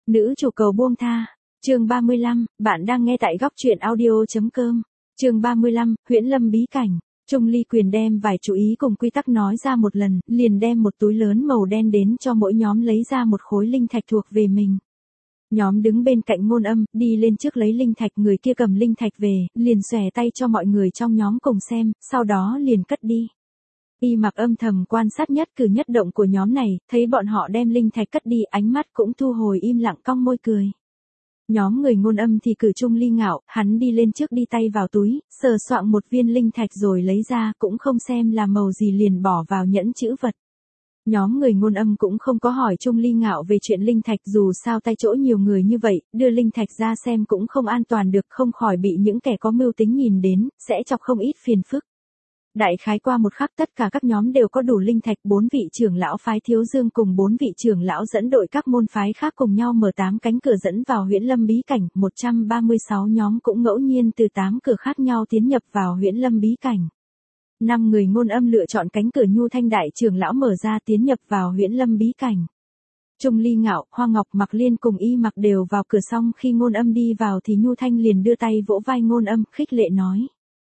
Nữ chủ cầu buông tha. Chương 35, bạn đang nghe tại góc truyện audio.com. Chương 35, Huyễn Lâm bí cảnh. Trung Ly Quyền đem vài chú ý cùng quy tắc nói ra một lần, liền đem một túi lớn màu đen đến cho mỗi nhóm lấy ra một khối linh thạch thuộc về mình. Nhóm đứng bên cạnh Ngôn Âm, đi lên trước lấy linh thạch, người kia cầm linh thạch về, liền xòe tay cho mọi người trong nhóm cùng xem, sau đó liền cất đi. Y Mặc âm thầm quan sát nhất cử nhất động của nhóm này, thấy bọn họ đem linh thạch cất đi, ánh mắt cũng thu hồi im lặng cong môi cười. Nhóm người Ngôn Âm thì cử Trung Ly ngạo, hắn đi lên trước đi tay vào túi, sờ soạng một viên linh thạch rồi lấy ra, cũng không xem là màu gì liền bỏ vào nhẫn chữ vật. Nhóm người Ngôn Âm cũng không có hỏi Trung Ly ngạo về chuyện linh thạch, dù sao tay chỗ nhiều người như vậy, đưa linh thạch ra xem cũng không an toàn được, không khỏi bị những kẻ có mưu tính nhìn đến, sẽ chọc không ít phiền phức. Đại khái qua một khắc tất cả các nhóm đều có đủ linh thạch, 4 vị trưởng lão phái Thiếu Dương cùng 4 vị trưởng lão dẫn đội các môn phái khác cùng nhau mở 8 cánh cửa dẫn vào Huyễn Lâm bí cảnh, 136 nhóm cũng ngẫu nhiên từ 8 cửa khác nhau tiến nhập vào Huyễn Lâm bí cảnh. 5 người Ngôn Âm lựa chọn cánh cửa Nhu Thanh đại trưởng lão mở ra tiến nhập vào Huyễn Lâm bí cảnh. Trung Ly ngạo, Hoa Ngọc, Mặc Liên cùng Y Mặc đều vào cửa, xong khi Ngôn Âm đi vào thì Nhu Thanh liền đưa tay vỗ vai Ngôn Âm, khích lệ nói.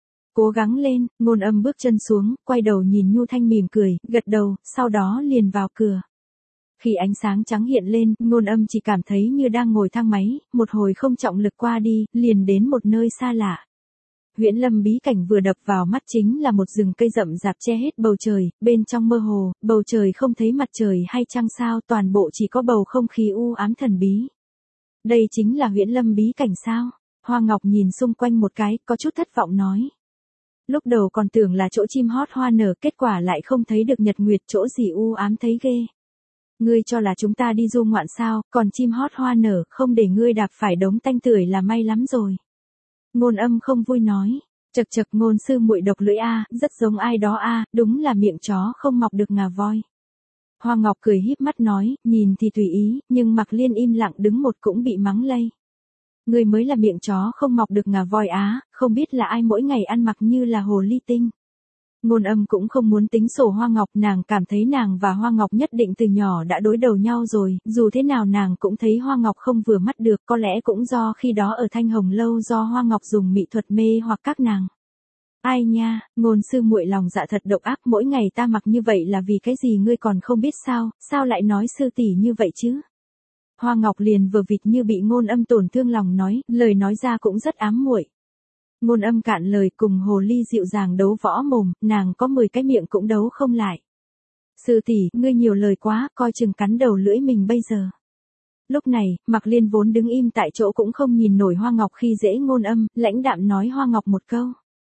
Cố gắng lên. Ngôn Âm bước chân xuống, quay đầu nhìn Nhu Thanh mỉm cười, gật đầu, sau đó liền vào cửa. Khi ánh sáng trắng hiện lên, Ngôn Âm chỉ cảm thấy như đang ngồi thang máy, một hồi không trọng lực qua đi, liền đến một nơi xa lạ. Huyễn Lâm bí cảnh vừa đập vào mắt chính là một rừng cây rậm rạp che hết bầu trời, bên trong mơ hồ, bầu trời không thấy mặt trời hay trăng sao, toàn bộ chỉ có bầu không khí u ám thần bí. Đây chính là Huyễn Lâm bí cảnh sao? Hoa Ngọc nhìn xung quanh một cái, có chút thất vọng nói. Lúc đầu còn tưởng là chỗ chim hót hoa nở, kết quả lại không thấy được nhật nguyệt, chỗ gì u ám thấy ghê. Ngươi cho là chúng ta đi du ngoạn sao, còn chim hót hoa nở, không để ngươi đạp phải đống tanh tưởi là may lắm rồi. Ngôn Âm không vui nói, chậc chậc, Ngôn sư muội độc lưỡi a, rất giống ai đó a, đúng là miệng chó không mọc được ngà voi. Hoa Ngọc cười híp mắt nói, nhìn thì tùy ý, nhưng Mặc Liên im lặng đứng một cũng bị mắng lây. Người mới là miệng chó không mọc được ngà voi á, không biết là ai mỗi ngày ăn mặc như là hồ ly tinh. Ngôn Âm cũng không muốn tính sổ Hoa Ngọc, nàng cảm thấy nàng và Hoa Ngọc nhất định từ nhỏ đã đối đầu nhau rồi, dù thế nào nàng cũng thấy Hoa Ngọc không vừa mắt được, có lẽ cũng do khi đó ở Thanh Hồng lâu do Hoa Ngọc dùng mỹ thuật mê hoặc các nàng. Ai nha, Ngôn sư muội lòng dạ thật độc ác, mỗi ngày ta mặc như vậy là vì cái gì ngươi còn không biết sao, sao lại nói sư tỷ như vậy chứ? Hoa Ngọc liền vờ vịt như bị Ngôn Âm tổn thương lòng nói, lời nói ra cũng rất ám muội. Ngôn Âm cạn lời, cùng hồ ly dịu dàng đấu võ mồm, nàng có 10 cái miệng cũng đấu không lại. Sư tỷ, ngươi nhiều lời quá, coi chừng cắn đầu lưỡi mình bây giờ. Lúc này, Mặc Liên vốn đứng im tại chỗ cũng không nhìn nổi Hoa Ngọc khi dễ Ngôn Âm, lãnh đạm nói Hoa Ngọc một câu.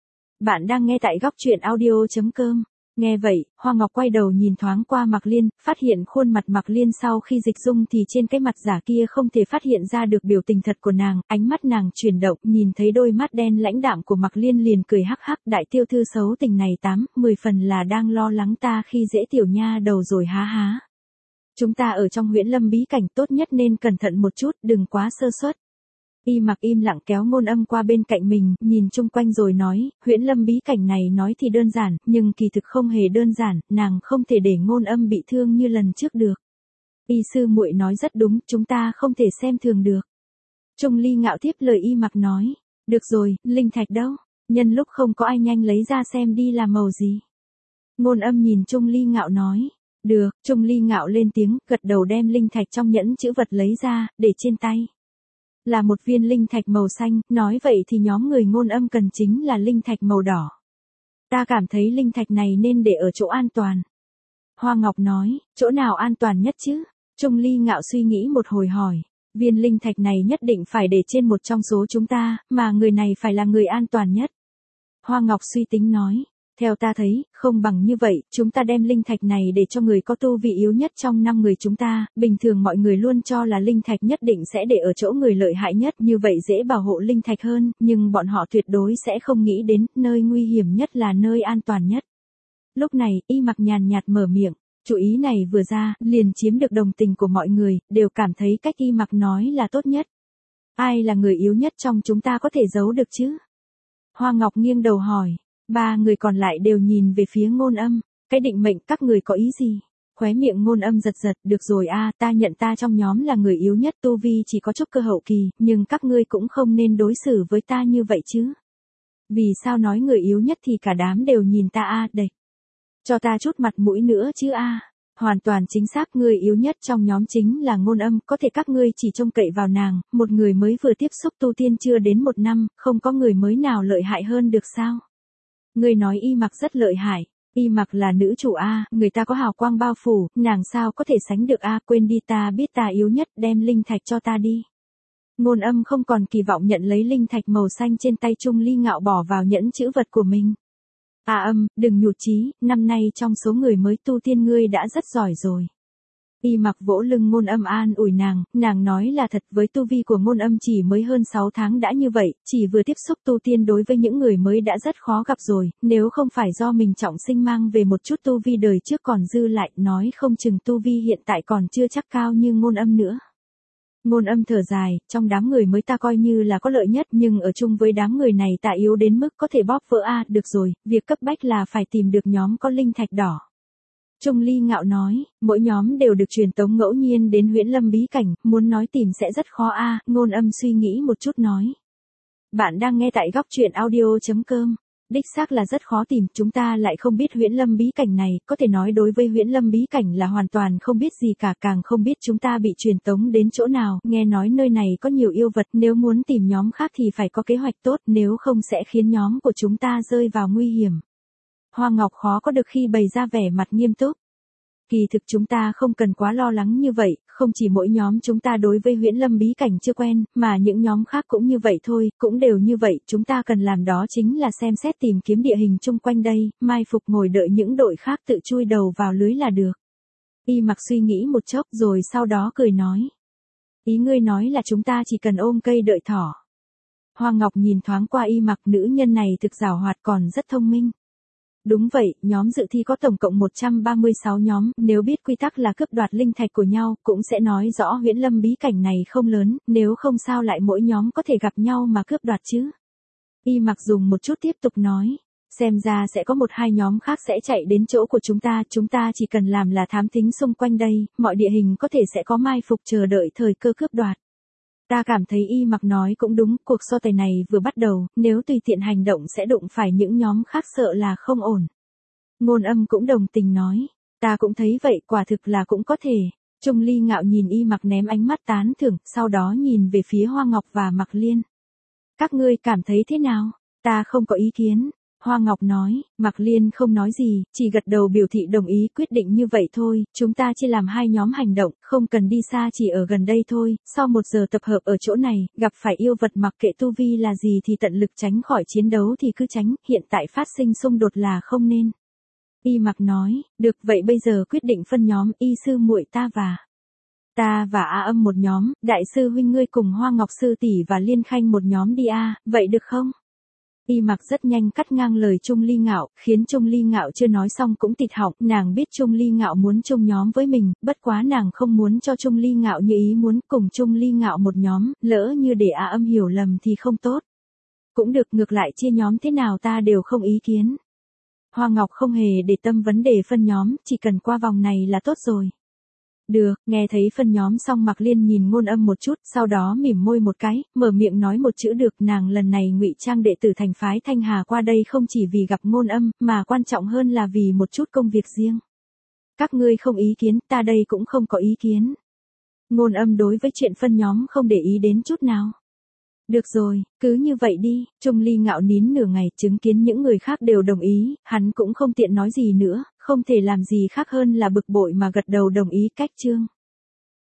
Bạn đang nghe tại góc truyện audio.com. Nghe vậy, Hoa Ngọc quay đầu nhìn thoáng qua Mặc Liên, phát hiện khuôn mặt Mặc Liên sau khi dịch dung thì trên cái mặt giả kia không thể phát hiện ra được biểu tình thật của nàng, ánh mắt nàng chuyển động, nhìn thấy đôi mắt đen lãnh đạm của Mặc Liên liền cười hắc hắc, đại tiêu thư xấu tình này 10 phần là đang lo lắng ta khi dễ tiểu nha đầu rồi há há. Chúng ta ở trong Huyễn Lâm bí cảnh, tốt nhất nên cẩn thận một chút, đừng quá sơ suất. Y Mặc im lặng kéo Ngôn Âm qua bên cạnh mình, nhìn chung quanh rồi nói, Huyễn Lâm bí cảnh này nói thì đơn giản, nhưng kỳ thực không hề đơn giản, nàng không thể để Ngôn Âm bị thương như lần trước được. Y sư muội nói rất đúng, chúng ta không thể xem thường được. Trung Ly ngạo tiếp lời Y Mặc nói, được rồi, linh thạch đâu, nhân lúc không có ai nhanh lấy ra xem đi là màu gì. Ngôn Âm nhìn Trung Ly ngạo nói, được. Trung Ly ngạo lên tiếng, gật đầu đem linh thạch trong nhẫn chữ vật lấy ra, để trên tay. Là một viên linh thạch màu xanh, nói vậy thì nhóm người Ngôn Âm cần chính là linh thạch màu đỏ. Ta cảm thấy linh thạch này nên để ở chỗ an toàn. Hoa Ngọc nói, chỗ nào an toàn nhất chứ? Trung Ly ngạo suy nghĩ một hồi hỏi, viên linh thạch này nhất định phải để trên một trong số chúng ta, mà người này phải là người an toàn nhất. Hoa Ngọc suy tính nói, theo ta thấy, không bằng như vậy, chúng ta đem linh thạch này để cho người có tu vị yếu nhất trong 5 người chúng ta, bình thường mọi người luôn cho là linh thạch nhất định sẽ để ở chỗ người lợi hại nhất, như vậy dễ bảo hộ linh thạch hơn, nhưng bọn họ tuyệt đối sẽ không nghĩ đến, nơi nguy hiểm nhất là nơi an toàn nhất. Lúc này, Y Mặc nhàn nhạt mở miệng, chủ ý này vừa ra, liền chiếm được đồng tình của mọi người, đều cảm thấy cách Y Mặc nói là tốt nhất. Ai là người yếu nhất trong chúng ta có thể giấu được chứ? Hoa Ngọc nghiêng đầu hỏi. 3 người còn lại đều nhìn về phía Ngôn Âm, cái định mệnh các người có ý gì? Khóe miệng Ngôn Âm giật giật, được rồi a, ta nhận ta trong nhóm là người yếu nhất, tu vi chỉ có trúc cơ hậu kỳ, nhưng các ngươi cũng không nên đối xử với ta như vậy chứ. Vì sao nói người yếu nhất thì cả đám đều nhìn ta a, địch. Cho ta chút mặt mũi nữa chứ a. Hoàn toàn chính xác, người yếu nhất trong nhóm chính là Ngôn Âm, có thể các ngươi chỉ trông cậy vào nàng, một người mới vừa tiếp xúc tu tiên chưa đến 1 năm, không có người mới nào lợi hại hơn được sao? Ngươi nói Y Mặc rất lợi hại. Y Mặc là nữ chủ a, người ta có hào quang bao phủ, nàng sao có thể sánh được a, quên đi, ta biết ta yếu nhất, đem linh thạch cho ta đi. Ngôn Âm không còn kỳ vọng nhận lấy linh thạch màu xanh trên tay Trung Ly Ngạo bỏ vào nhẫn chữ vật của mình. Âm, đừng nhụt chí, năm nay trong số người mới tu tiên ngươi đã rất giỏi rồi. Y Mặc vỗ lưng Ngôn Âm an ủi nàng nói là thật, với tu vi của Ngôn Âm chỉ mới hơn 6 tháng đã như vậy, chỉ vừa tiếp xúc tu tiên đối với những người mới đã rất khó gặp rồi, nếu không phải do mình trọng sinh mang về một chút tu vi đời trước còn dư lại, nói không chừng tu vi hiện tại còn chưa chắc cao như Ngôn Âm nữa. Ngôn Âm thở dài, trong đám người mới ta coi như là có lợi nhất, nhưng ở chung với đám người này ta yếu đến mức có thể bóp vỡ a, được rồi, việc cấp bách là phải tìm được nhóm có linh thạch đỏ. Trung Ly Ngạo nói, mỗi nhóm đều được truyền tống ngẫu nhiên đến Huyễn Lâm bí cảnh, muốn nói tìm sẽ rất khó a. Ngôn Âm suy nghĩ một chút nói. Bạn đang nghe tại góc truyện audio.com. Đích xác là rất khó tìm, chúng ta lại không biết Huyễn Lâm bí cảnh này, có thể nói đối với Huyễn Lâm bí cảnh là hoàn toàn không biết gì cả, càng không biết chúng ta bị truyền tống đến chỗ nào, nghe nói nơi này có nhiều yêu vật, nếu muốn tìm nhóm khác thì phải có kế hoạch tốt, nếu không sẽ khiến nhóm của chúng ta rơi vào nguy hiểm. Hoa Ngọc khó có được khi bày ra vẻ mặt nghiêm túc. Kỳ thực chúng ta không cần quá lo lắng như vậy, không chỉ mỗi nhóm chúng ta đối với Huyễn Lâm bí cảnh chưa quen, mà những nhóm khác cũng như vậy thôi, cũng đều như vậy, chúng ta cần làm đó chính là xem xét tìm kiếm địa hình chung quanh đây, mai phục ngồi đợi những đội khác tự chui đầu vào lưới là được. Y Mặc suy nghĩ một chốc rồi sau đó cười nói. Ý ngươi nói là chúng ta chỉ cần ôm cây đợi thỏ. Hoa Ngọc nhìn thoáng qua Y Mặc, nữ nhân này thực giàu hoạt còn rất thông minh. Đúng vậy, nhóm dự thi có tổng cộng 136 nhóm, nếu biết quy tắc là cướp đoạt linh thạch của nhau, cũng sẽ nói rõ Huyễn Lâm bí cảnh này không lớn, nếu không sao lại mỗi nhóm có thể gặp nhau mà cướp đoạt chứ. Y Mặc dùng một chút tiếp tục nói, xem ra sẽ có 1-2 nhóm khác sẽ chạy đến chỗ của chúng ta chỉ cần làm là thám thính xung quanh đây, mọi địa hình có thể sẽ có mai phục chờ đợi thời cơ cướp đoạt. Ta cảm thấy Y Mặc nói cũng đúng, cuộc so tài này vừa bắt đầu, nếu tùy tiện hành động sẽ đụng phải những nhóm khác sợ là không ổn. Ngôn Âm cũng đồng tình nói, ta cũng thấy vậy, quả thực là cũng có thể. Trung Ly Ngạo nhìn Y Mặc ném ánh mắt tán thưởng, sau đó nhìn về phía Hoa Ngọc và Mặc Liên. Các ngươi cảm thấy thế nào? Ta không có ý kiến. Hoa Ngọc nói, Mặc Liên không nói gì, chỉ gật đầu biểu thị đồng ý, quyết định như vậy thôi, chúng ta chia làm 2 nhóm hành động, không cần đi xa, chỉ ở gần đây thôi, sau 1 giờ tập hợp ở chỗ này, gặp phải yêu vật mặc kệ tu vi là gì thì tận lực tránh khỏi chiến đấu thì cứ tránh, hiện tại phát sinh xung đột là không nên. Y Mặc nói, được, vậy bây giờ quyết định phân nhóm, Y sư muội ta và Âm một nhóm, đại sư huynh ngươi cùng Hoa Ngọc sư tỷ và Liên Khanh một nhóm đi a, vậy được không? Y Mặc rất nhanh cắt ngang lời Trung Ly Ngạo, khiến Trung Ly Ngạo chưa nói xong cũng tịt họng, nàng biết Trung Ly Ngạo muốn chung nhóm với mình, bất quá nàng không muốn cho Trung Ly Ngạo như ý muốn, cùng Trung Ly Ngạo một nhóm, lỡ như để Âm hiểu lầm thì không tốt. Cũng được, ngược lại chia nhóm thế nào ta đều không ý kiến. Hoa Ngọc không hề để tâm vấn đề phân nhóm, chỉ cần qua vòng này là tốt rồi. Được, nghe thấy phân nhóm xong Mặc Liên nhìn Ngôn Âm một chút, sau đó mỉm môi một cái, mở miệng nói một chữ được, nàng lần này ngụy trang đệ tử thành phái Thanh Hà qua đây không chỉ vì gặp Ngôn Âm, mà quan trọng hơn là vì một chút công việc riêng. Các ngươi không ý kiến, ta đây cũng không có ý kiến. Ngôn Âm đối với chuyện phân nhóm không để ý đến chút nào. Được rồi, cứ như vậy đi. Trung Ly Ngạo nín nửa ngày, chứng kiến những người khác đều đồng ý, hắn cũng không tiện nói gì nữa, không thể làm gì khác hơn là bực bội mà gật đầu đồng ý. Cách chương